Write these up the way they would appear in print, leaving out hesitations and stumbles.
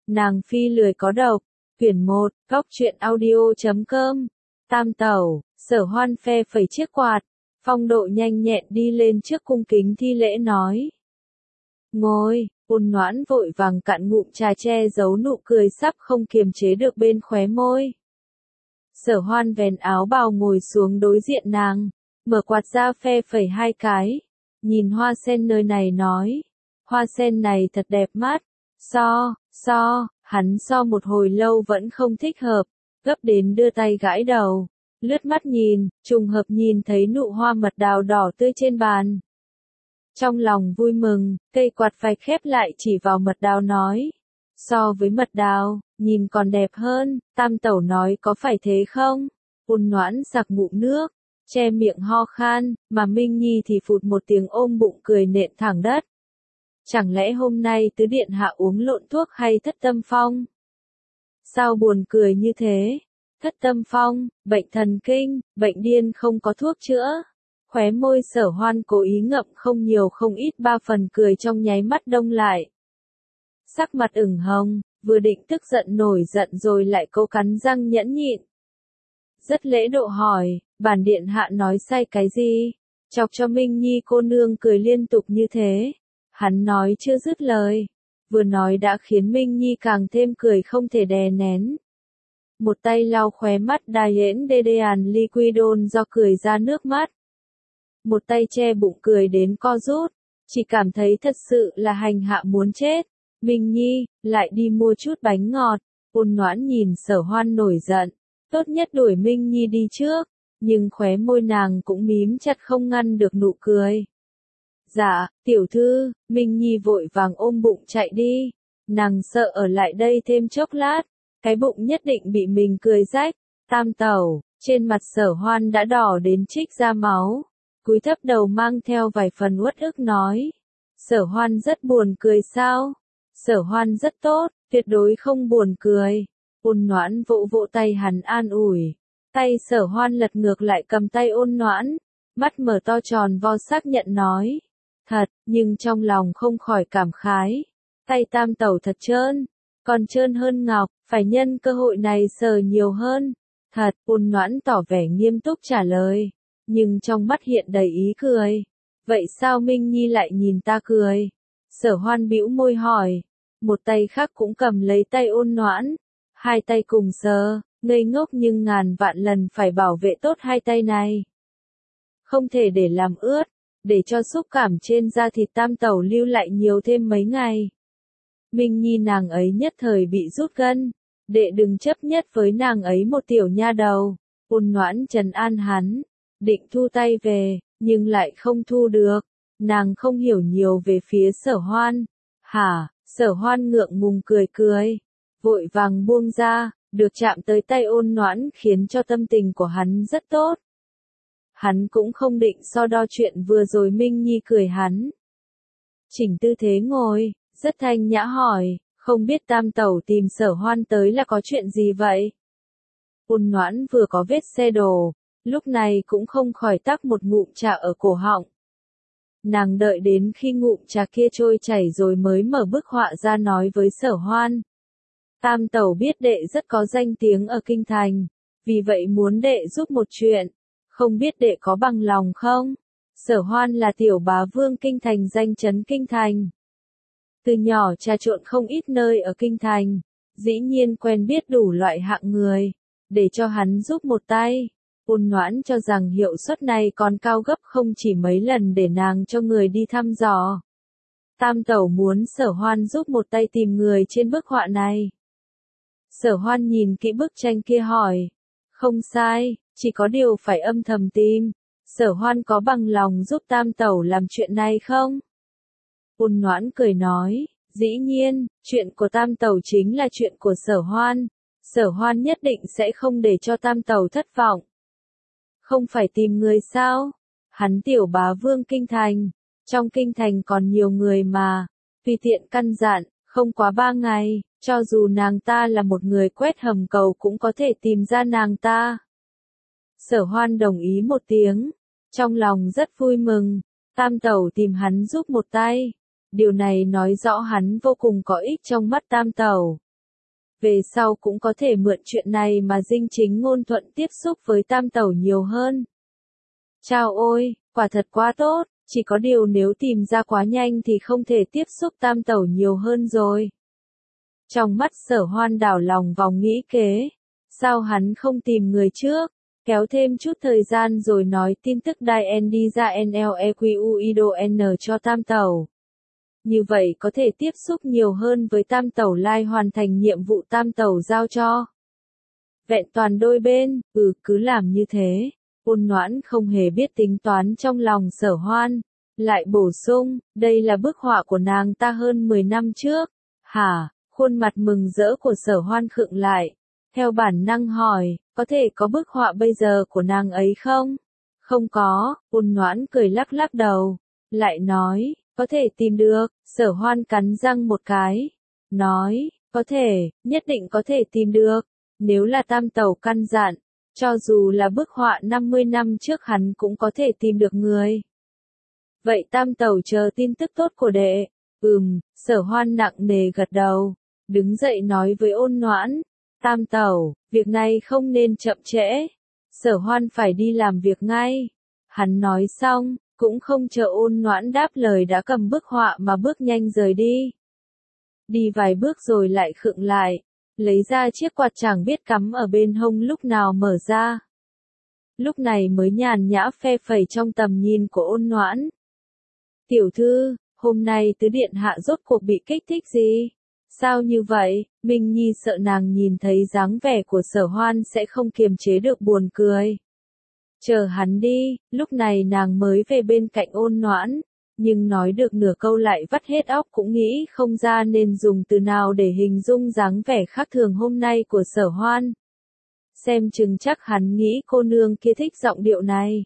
Nàng phi lười có độc. Quyển 1, Góc truyện audio.com. Tam tẩu, Sở Hoan phe phẩy chiếc quạt, phong độ nhanh nhẹn đi lên trước cung kính thi lễ nói. Ngồi, Ôn Noãn vội vàng cạn ngụm trà che giấu nụ cười sắp không kiềm chế được bên khóe môi. Sở Hoan vén áo bào ngồi xuống đối diện nàng, mở quạt ra phe phẩy hai cái, nhìn hoa sen nơi này nói, hoa sen này thật đẹp mắt, hắn so một hồi lâu vẫn không thích hợp, gấp đến đưa tay gãi đầu, lướt mắt nhìn, trùng hợp nhìn thấy nụ hoa mật đào đỏ tươi trên bàn. Trong lòng vui mừng, cây quạt phạch khép lại chỉ vào mật đào nói, so với mật đào, nhìn còn đẹp hơn, Tam tẩu nói có phải thế không? Ôn Noãn sặc ngụm nước, che miệng ho khan, mà Minh Nhi thì phụt một tiếng ôm bụng cười nện thẳng đất. Chẳng lẽ hôm nay tứ điện hạ uống lộn thuốc hay thất tâm phong? Sao buồn cười như thế? Thất tâm phong, bệnh thần kinh, bệnh điên không có thuốc chữa. Khóe môi Sở Hoan cố ý ngậm không nhiều không ít 3 phần cười trong nháy mắt đông lại. Sắc mặt ửng hồng, vừa định tức giận nổi giận rồi lại cố cắn răng nhẫn nhịn. Rất lễ độ hỏi, bản điện hạ nói sai cái gì? Chọc cho Minh Nhi cô nương cười liên tục như thế. Hắn nói chưa dứt lời, vừa nói đã khiến Minh Nhi càng thêm cười không thể đè nén. Một tay lau khóe mắt Diane Dedean Liquidon do cười ra nước mắt. Một tay che bụng cười đến co rút, chỉ cảm thấy thật sự là hành hạ muốn chết. Minh Nhi, lại đi mua chút bánh ngọt. Ôn Noãn nhìn Sở Hoan nổi giận, tốt nhất đuổi Minh Nhi đi trước, nhưng khóe môi nàng cũng mím chặt không ngăn được nụ cười. Dạ, tiểu thư, Minh Nhi vội vàng ôm bụng chạy đi, nàng sợ ở lại đây thêm chốc lát, cái bụng nhất định bị mình cười rách. Tam tẩu, trên mặt Sở Hoan đã đỏ đến trích ra máu, cúi thấp đầu mang theo vài phần uất ức nói. Sở Hoan rất buồn cười sao? Sở Hoan rất tốt, tuyệt đối không buồn cười. Ôn Noãn vỗ vỗ tay hắn an ủi. Tay Sở Hoan lật ngược lại cầm tay Ôn Noãn, mắt mở to tròn vo xác nhận nói. Thật, nhưng trong lòng không khỏi cảm khái. Tay Tam tẩu thật trơn, còn trơn hơn ngọc, phải nhân cơ hội này sờ nhiều hơn. Thật, Ôn Noãn tỏ vẻ nghiêm túc trả lời, nhưng trong mắt hiện đầy ý cười. Vậy sao Minh Nhi lại nhìn ta cười? Sở Hoan bĩu môi hỏi, một tay khác cũng cầm lấy tay Ôn Noãn, hai tay cùng sờ, ngây ngốc nhưng ngàn vạn lần phải bảo vệ tốt hai tay này. Không thể để làm ướt, để cho xúc cảm trên da thịt Tam tẩu lưu lại nhiều thêm mấy ngày. Minh Nhi nàng ấy nhất thời bị rút gân, đệ đừng chấp nhất với nàng ấy một tiểu nha đầu. Ôn Noãn trấn an hắn, định thu tay về, nhưng lại không thu được, nàng không hiểu nhiều về phía Sở Hoan. Hả? Sở Hoan ngượng ngùng cười cười, vội vàng buông ra, được chạm tới tay Ôn Noãn khiến cho tâm tình của hắn rất tốt. Hắn cũng không định so đo chuyện vừa rồi Minh Nhi cười hắn. Chỉnh tư thế ngồi, rất thanh nhã hỏi, không biết Tam tẩu tìm Sở Hoan tới là có chuyện gì vậy? Ôn Noãn vừa có vết xe đổ, lúc này cũng không khỏi tắc một ngụm trà ở cổ họng. Nàng đợi đến khi ngụm trà kia trôi chảy rồi mới mở bức họa ra nói với Sở Hoan. Tam tẩu biết đệ rất có danh tiếng ở kinh thành, vì vậy muốn đệ giúp một chuyện, không biết đệ có bằng lòng không? Sở Hoan là tiểu bá vương kinh thành danh chấn kinh thành. Từ nhỏ trà trộn không ít nơi ở kinh thành, dĩ nhiên quen biết đủ loại hạng người, để cho hắn giúp một tay. Ôn Noãn cho rằng hiệu suất này còn cao gấp không chỉ mấy lần để nàng cho người đi thăm dò. Tam tẩu muốn Sở Hoan giúp một tay tìm người trên bức họa này. Sở Hoan nhìn kỹ bức tranh kia hỏi. Không sai, chỉ có điều phải âm thầm tìm. Sở Hoan có bằng lòng giúp Tam tẩu làm chuyện này không? Ôn Noãn cười nói, dĩ nhiên, chuyện của Tam tẩu chính là chuyện của Sở Hoan. Sở Hoan nhất định sẽ không để cho Tam tẩu thất vọng. Không phải tìm người sao? Hắn tiểu bá vương kinh thành. Trong kinh thành còn nhiều người mà. Tùy tiện căn dặn, không quá 3 ngày, cho dù nàng ta là một người quét hầm cầu cũng có thể tìm ra nàng ta. Sở Hoan đồng ý một tiếng. Trong lòng rất vui mừng. Tam tẩu tìm hắn giúp một tay. Điều này nói rõ hắn vô cùng có ích trong mắt Tam tẩu. về sau cũng có thể mượn chuyện này mà Dinh Chính Ngôn thuận tiếp xúc với Tam Tẩu nhiều hơn. Chao ôi, quả thật quá tốt, chỉ có điều nếu tìm ra quá nhanh thì không thể tiếp xúc Tam Tẩu nhiều hơn rồi. Trong mắt Sở Hoan đảo lòng vòng nghĩ kế, sao hắn không tìm người trước, kéo thêm chút thời gian rồi nói tin tức Dien đi ra NLEQUIDON cho Tam Tẩu. Như vậy có thể tiếp xúc nhiều hơn với Tam Tẩu lai hoàn thành nhiệm vụ Tam Tẩu giao cho. Vẹn toàn đôi bên, cứ làm như thế. Ôn Noãn không hề biết tính toán trong lòng Sở Hoan, lại bổ sung, đây là bức họa của nàng ta hơn 10 năm trước. Hả? Khuôn mặt mừng rỡ của Sở Hoan khựng lại, theo bản năng hỏi, có thể có bức họa bây giờ của nàng ấy không? Không có, Ôn Noãn cười lắc lắc đầu, lại nói, có thể tìm được. Sở Hoan cắn răng một cái, nói, có thể, nhất định có thể tìm được, nếu là Tam Tẩu căn dặn, cho dù là bức họa 50 năm trước hắn cũng có thể tìm được người. Vậy Tam Tẩu chờ tin tức tốt của đệ. Sở Hoan nặng nề gật đầu, đứng dậy nói với Ôn Noãn, Tam Tẩu, việc này không nên chậm trễ. Sở Hoan phải đi làm việc ngay. Hắn nói xong, cũng không chờ Ôn Noãn đáp lời đã cầm bức họa mà bước nhanh rời đi. Đi vài bước rồi lại khựng lại, lấy ra chiếc quạt chẳng biết cắm ở bên hông lúc nào mở ra. Lúc này mới nhàn nhã phe phẩy trong tầm nhìn của Ôn Noãn. Tiểu thư, hôm nay tứ điện hạ rốt cuộc bị kích thích gì? Sao như vậy? Minh Nhi sợ nàng nhìn thấy dáng vẻ của Sở Hoan sẽ không kiềm chế được buồn cười. Chờ hắn đi, lúc này nàng mới về bên cạnh Ôn Noãn, nhưng nói được nửa câu lại vắt hết óc cũng nghĩ không ra nên dùng từ nào để hình dung dáng vẻ khác thường hôm nay của Sở Hoan. Xem chừng chắc hắn nghĩ cô nương kia thích giọng điệu này.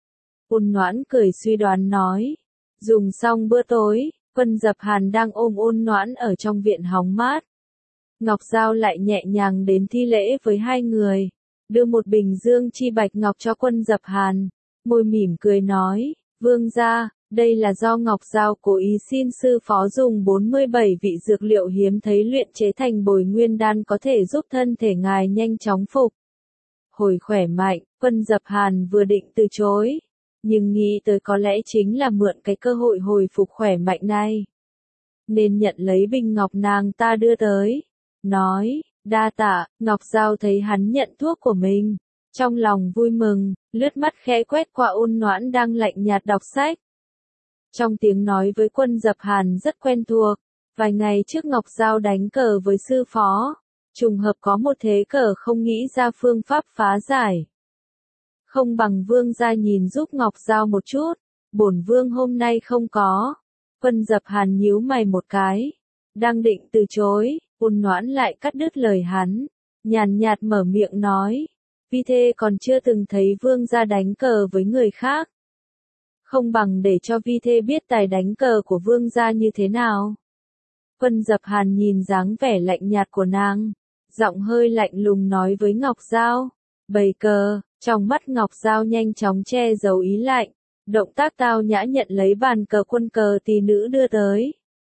Ôn Noãn cười suy đoán nói, dùng xong bữa tối, Quân Dập Hàn đang ôm Ôn Noãn ở trong viện hóng mát. Ngọc Giao lại nhẹ nhàng đến thi lễ với hai người, đưa một bình dương chi bạch ngọc cho Quân Dập Hàn, môi mỉm cười nói, vương gia, đây là do Ngọc Giao cố ý xin sư phó dùng 47 vị dược liệu hiếm thấy luyện chế thành bồi nguyên đan có thể giúp thân thể ngài nhanh chóng phục hồi khỏe mạnh. Quân Dập Hàn vừa định từ chối, nhưng nghĩ tới có lẽ chính là mượn cái cơ hội hồi phục khỏe mạnh này, nên nhận lấy bình ngọc nàng ta đưa tới, nói, đa tạ. Ngọc Giao thấy hắn nhận thuốc của mình, trong lòng vui mừng, lướt mắt khẽ quét qua Ôn Noãn đang lạnh nhạt đọc sách. Trong tiếng nói với Quân Dập Hàn rất quen thuộc, vài ngày trước Ngọc Giao đánh cờ với sư phó, trùng hợp có một thế cờ không nghĩ ra phương pháp phá giải. Không bằng vương gia nhìn giúp Ngọc Giao một chút, bổn vương hôm nay không có. Quân Dập Hàn nhíu mày một cái, đang định từ chối, Ôn Noãn lại cắt đứt lời hắn, nhàn nhạt mở miệng nói, vi thê còn chưa từng thấy vương gia đánh cờ với người khác. Không bằng để cho vi thê biết tài đánh cờ của vương gia như thế nào. Quân Dập Hàn nhìn dáng vẻ lạnh nhạt của nàng, giọng hơi lạnh lùng nói với Ngọc Giao, bày cờ. Trong mắt Ngọc Giao nhanh chóng che giấu ý lạnh, động tác tao nhã nhận lấy bàn cờ quân cờ tỷ nữ đưa tới.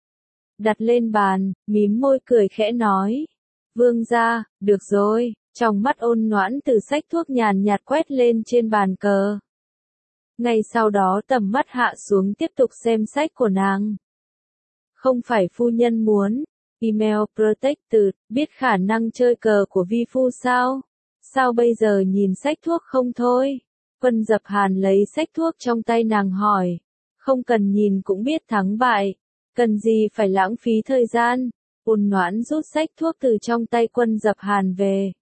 Đặt lên bàn, mím môi cười khẽ nói, vương gia, được rồi. Trong mắt Ôn Noãn từ sách thuốc nhàn nhạt quét lên trên bàn cờ. Ngay sau đó tầm mắt hạ xuống tiếp tục xem sách của nàng. Không phải phu nhân muốn, email protected, biết khả năng chơi cờ của vi phu sao? Sao bây giờ nhìn sách thuốc không thôi? Quân Dập Hàn lấy sách thuốc trong tay nàng hỏi. Không cần nhìn cũng biết thắng bại. Cần gì phải lãng phí thời gian? Ôn Noãn rút sách thuốc từ trong tay Quân Dập Hàn về.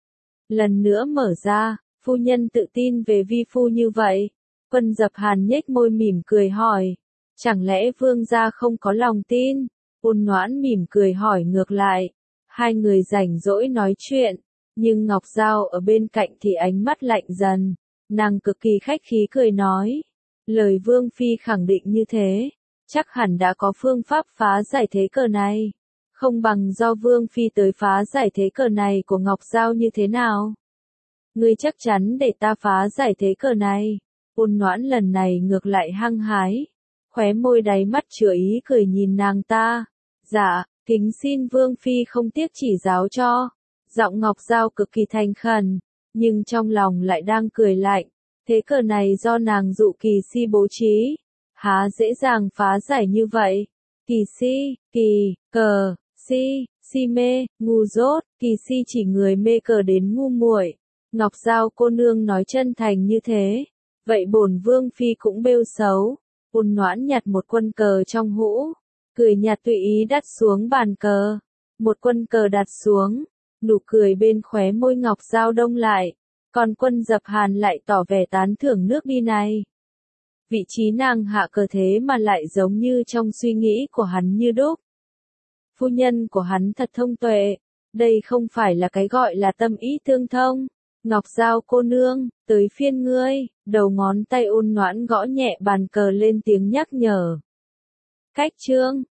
Lần nữa mở ra, phu nhân tự tin về vi phu như vậy. Quân Dập Hàn nhếch môi mỉm cười hỏi. Chẳng lẽ vương gia không có lòng tin? Ôn Noãn mỉm cười hỏi ngược lại. Hai người rảnh rỗi nói chuyện. Nhưng Ngọc Giao ở bên cạnh thì ánh mắt lạnh dần, nàng cực kỳ khách khí cười nói, lời Vương Phi khẳng định như thế, chắc hẳn đã có phương pháp phá giải thế cờ này, không bằng do Vương Phi tới phá giải thế cờ này của Ngọc Giao như thế nào. Ngươi chắc chắn để ta phá giải thế cờ này. Ôn Noãn lần này ngược lại hăng hái, khóe môi đáy mắt chứa ý cười nhìn nàng ta, dạ, Kính xin Vương Phi không tiếc chỉ giáo cho. Giọng Ngọc Giao cực kỳ thành khẩn, nhưng trong lòng lại đang cười lạnh. Thế cờ này do nàng dụ Kỳ Si bố trí, há dễ dàng phá giải như vậy. Kỳ Si, kỳ, cờ, si mê, ngu dốt, Kỳ Si chỉ người mê cờ đến ngu muội. Ngọc Giao cô nương nói chân thành như thế, vậy bổn Vương Phi cũng bêu xấu. Ôn Noãn nhặt một quân cờ trong hũ, cười nhạt tùy ý đặt xuống bàn cờ. Một quân cờ đặt xuống, nụ cười bên khóe môi Ngọc Giao đông lại, còn Quân Dập Hàn lại tỏ vẻ tán thưởng nước đi này. Vị trí nàng hạ cờ thế mà lại giống như trong suy nghĩ của hắn như đúc. Phu nhân của hắn thật thông tuệ, đây không phải là cái gọi là tâm ý tương thông. Ngọc Giao cô nương, tới phiên ngươi, đầu ngón tay Ôn Noãn gõ nhẹ bàn cờ lên tiếng nhắc nhở. Cách chương